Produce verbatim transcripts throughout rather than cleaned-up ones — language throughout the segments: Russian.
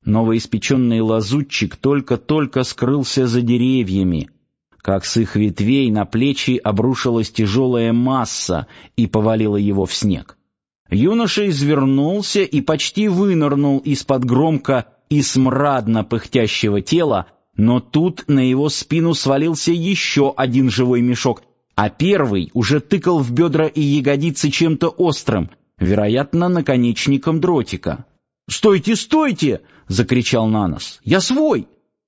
Новоиспеченный лазутчик только-только скрылся за деревьями, как с их ветвей на плечи обрушилась тяжелая масса и повалила его в снег. Юноша извернулся и почти вынырнул из-под громко и смрадно пыхтящего тела, но тут на его спину свалился еще один живой мешок, а первый уже тыкал в бедра и ягодицы чем-то острым, вероятно, наконечником дротика. «Стойте, стойте!» — закричал Нанос. «Я свой!»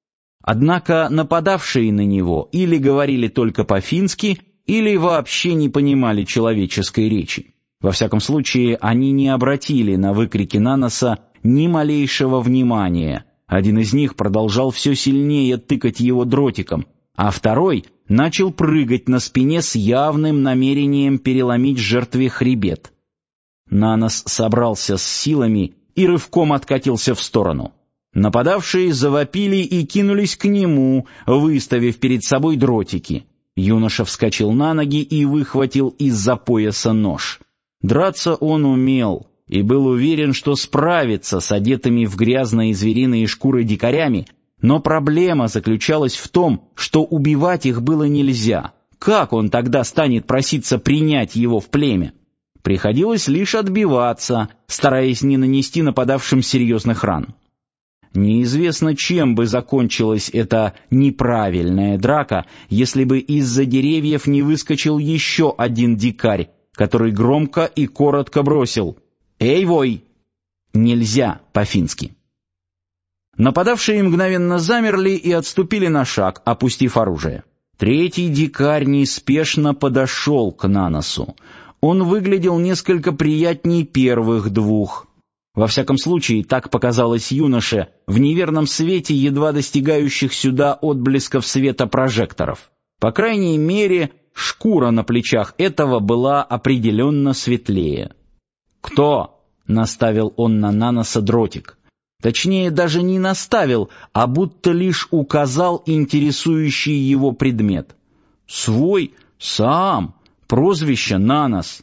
Однако нападавшие на него или говорили только по-фински, или вообще не понимали человеческой речи. Во всяком случае, они не обратили на выкрики Наноса ни малейшего внимания. Один из них продолжал все сильнее тыкать его дротиком, а второй начал прыгать на спине с явным намерением переломить жертве хребет. Нанос собрался с силами и рывком откатился в сторону. Нападавшие завопили и кинулись к нему, выставив перед собой дротики. Юноша вскочил на ноги и выхватил из-за пояса нож. Драться он умел и был уверен, что справится с одетыми в грязные звериные шкуры дикарями, но проблема заключалась в том, что убивать их было нельзя. Как он тогда станет проситься принять его в племя? Приходилось лишь отбиваться, стараясь не нанести нападавшим серьезных ран. Неизвестно, чем бы закончилась эта неправильная драка, если бы из-за деревьев не выскочил еще один дикарь, который громко и коротко бросил «Эй, вой!» «Нельзя» по-фински. Нападавшие мгновенно замерли и отступили на шаг, опустив оружие. Третий дикарь неспешно подошел к Наносу. Он выглядел несколько приятней первых двух. Во всяком случае, так показалось юноше в неверном свете едва достигающих сюда отблесков света прожекторов. По крайней мере, шкура на плечах этого была определенно светлее. «Кто?» — наставил он на Наноса дротик. Точнее, даже не наставил, а будто лишь указал интересующий его предмет. «Свой? Сам. Прозвище Нанос».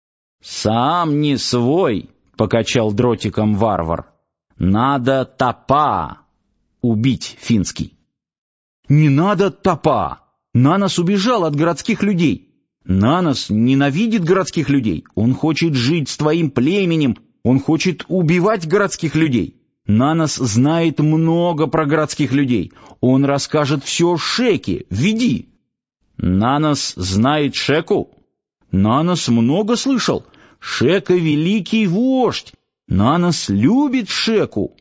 «Сам не свой», — покачал дротиком варвар. «Надо топа». Убить финский. «Не надо топа». Нанос убежал от городских людей. Нанос ненавидит городских людей. Он хочет жить с твоим племенем. Он хочет убивать городских людей. Нанос знает много про городских людей. Он расскажет все Шеке. Веди. Нанос знает Шеку? Нанос много слышал. Шека — великий вождь. Нанос любит Шеку.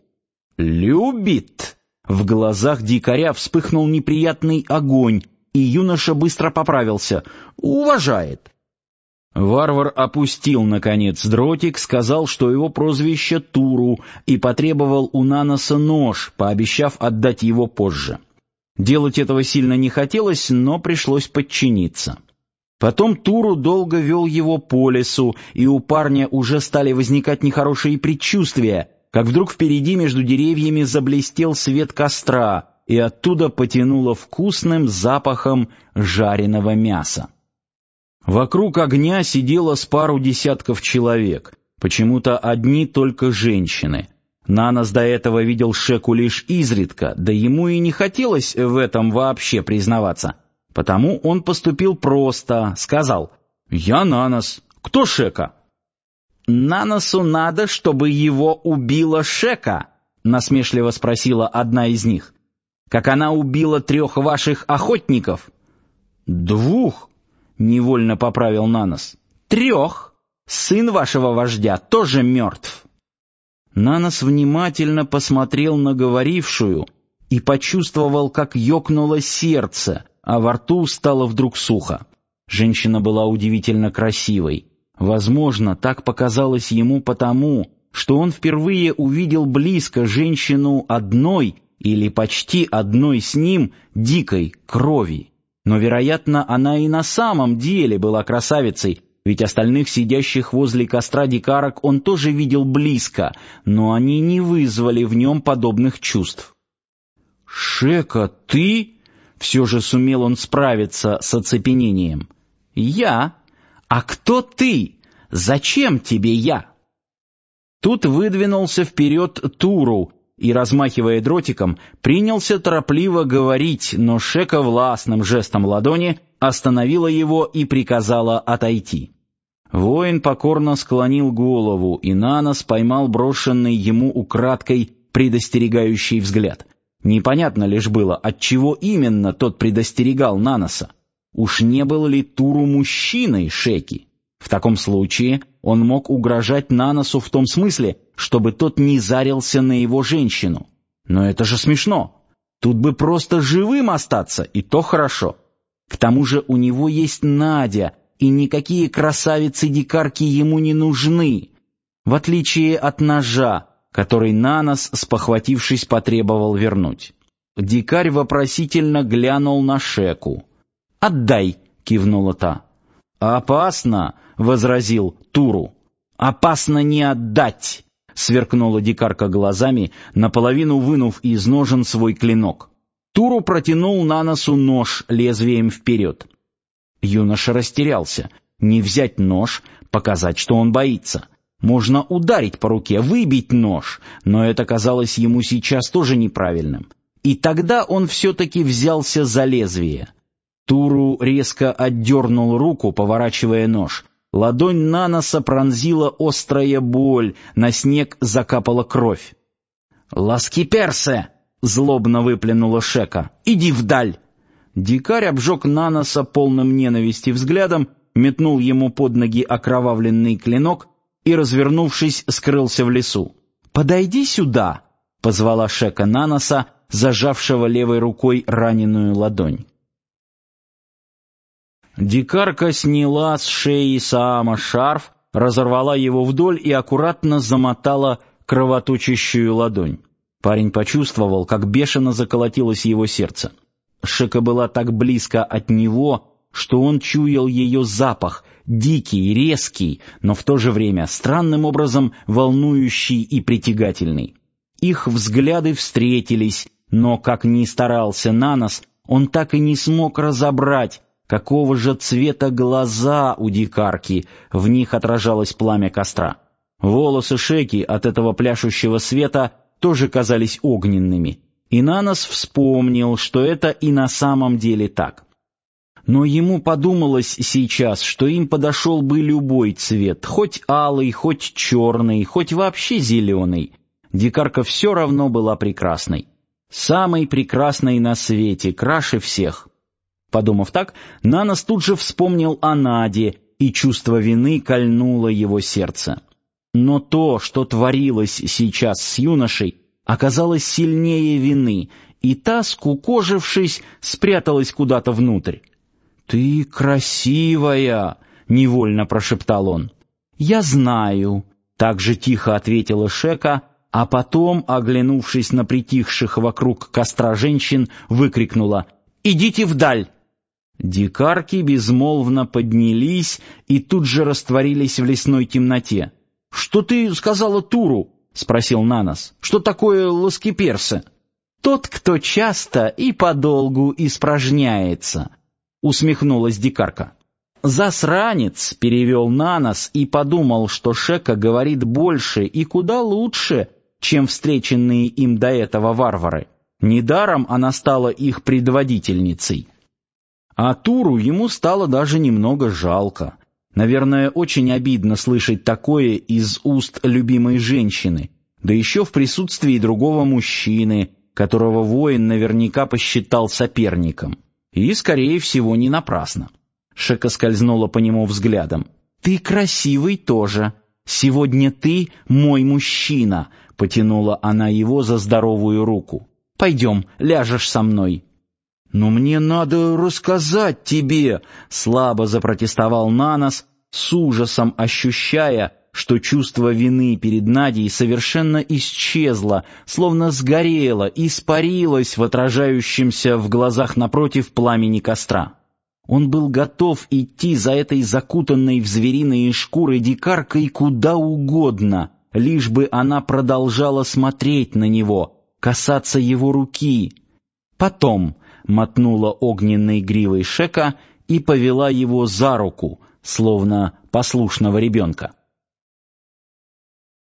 Любит. В глазах дикаря вспыхнул неприятный огонь, и юноша быстро поправился. Уважает. Варвар опустил, наконец, дротик, сказал, что его прозвище Туру, и потребовал у Наноса нож, пообещав отдать его позже. Делать этого сильно не хотелось, но пришлось подчиниться. Потом Туру долго вел его по лесу, и у парня уже стали возникать нехорошие предчувствия, как вдруг впереди между деревьями заблестел свет костра, и оттуда потянуло вкусным запахом жареного мяса. Вокруг огня сидело с пару десятков человек, почему-то одни только женщины. Нанос до этого видел Шеку лишь изредка, да ему и не хотелось в этом вообще признаваться. Потому он поступил просто, сказал: «Я Нанос. Кто Шека?» «Наносу надо, чтобы его убила Шека», — насмешливо спросила одна из них. «Как она убила трех ваших охотников?» «Двух», — невольно поправил Нанос. «Трех. Сын вашего вождя тоже мертв». Нанос внимательно посмотрел на говорившую и почувствовал, как ёкнуло сердце, а во рту стало вдруг сухо. Женщина была удивительно красивой. Возможно, так показалось ему потому, что он впервые увидел близко женщину одной или почти одной с ним дикой крови. Но, вероятно, она и на самом деле была красавицей, ведь остальных сидящих возле костра дикарок он тоже видел близко, но они не вызвали в нем подобных чувств. «Шека, ты?» — все же сумел он справиться с оцепенением. «Я? А кто ты? Зачем тебе я?» Тут выдвинулся вперед Туру, и, размахивая дротиком, принялся торопливо говорить, но Шека властным жестом ладони остановила его и приказала отойти. Воин покорно склонил голову, и Нанос поймал брошенный ему украдкой предостерегающий взгляд. Непонятно лишь было, от чего именно тот предостерегал Наноса. Уж не был ли Туру мужчиной Шеки? В таком случае он мог угрожать Наносу в том смысле, чтобы тот не зарился на его женщину. Но это же смешно. Тут бы просто живым остаться, и то хорошо. К тому же у него есть Надя, и никакие красавицы-дикарки ему не нужны, в отличие от ножа, который Нанос, спохватившись, потребовал вернуть. Дикарь вопросительно глянул на Шеку. «Отдай!» — кивнула та. «Опасно!» — возразил Туру. «Опасно не отдать!» — сверкнула дикарка глазами, наполовину вынув из ножен свой клинок. Туру протянул Наносу нож лезвием вперед. Юноша растерялся. Не взять нож, показать, что он боится. Можно ударить по руке, выбить нож, но это казалось ему сейчас тоже неправильным. И тогда он все-таки взялся за лезвие. Туру резко отдернул руку, поворачивая нож. Ладонь Наноса пронзила острая боль, на снег закапала кровь. «Ласкиперсе!» — злобно выплюнула Шека. «Иди вдаль!» Дикарь обжег Наноса полным ненависти взглядом, метнул ему под ноги окровавленный клинок и, развернувшись, скрылся в лесу. «Подойди сюда!» — позвала Шека Наноса, зажавшего левой рукой раненую ладонь. Дикарка сняла с шеи Саама шарф, разорвала его вдоль и аккуратно замотала кровоточащую ладонь. Парень почувствовал, как бешено заколотилось его сердце. Шека была так близко от него, что он чуял ее запах, дикий, резкий, но в то же время странным образом волнующий и притягательный. Их взгляды встретились, но, как ни старался Нанос, он так и не смог разобрать, какого же цвета глаза у дикарки, в них отражалось пламя костра. Волосы Шеки от этого пляшущего света тоже казались огненными, и Нанос вспомнил, что это и на самом деле так. Но ему подумалось сейчас, что им подошел бы любой цвет, хоть алый, хоть черный, хоть вообще зеленый. Дикарка все равно была прекрасной. Самой прекрасной на свете, краше всех. Подумав так, Нанос тут же вспомнил о Наде, и чувство вины кольнуло его сердце. Но то, что творилось сейчас с юношей, оказалось сильнее вины, и та, скукожившись, спряталась куда-то внутрь. «Ты красивая!» — невольно прошептал он. «Я знаю», — так же тихо ответила Шека, а потом, оглянувшись на притихших вокруг костра женщин, выкрикнула: «Идите вдаль!» Дикарки безмолвно поднялись и тут же растворились в лесной темноте. «Что ты сказала Туру?» — спросил Нанос. «Что такое ласкиперсе?» «Тот, кто часто и подолгу испражняется», — усмехнулась дикарка. «Засранец», — перевел Нанос и подумал, что Шека говорит больше и куда лучше, чем встреченные им до этого варвары. Недаром она стала их предводительницей. А Туру ему стало даже немного жалко. Наверное, очень обидно слышать такое из уст любимой женщины, да еще в присутствии другого мужчины, которого воин наверняка посчитал соперником. И, скорее всего, не напрасно. Шека скользнула по нему взглядом. «Ты красивый тоже. Сегодня ты мой мужчина», — потянула она его за здоровую руку. «Пойдем, ляжешь со мной». «Но мне надо рассказать тебе», — слабо запротестовал Нанос, с ужасом ощущая, что чувство вины перед Надей совершенно исчезло, словно сгорело, испарилось в отражающемся в глазах напротив пламени костра. Он был готов идти за этой закутанной в звериные шкуры дикаркой куда угодно, лишь бы она продолжала смотреть на него, касаться его руки. Потом мотнула огненной гривой Шека и повела его за руку, словно послушного ребенка.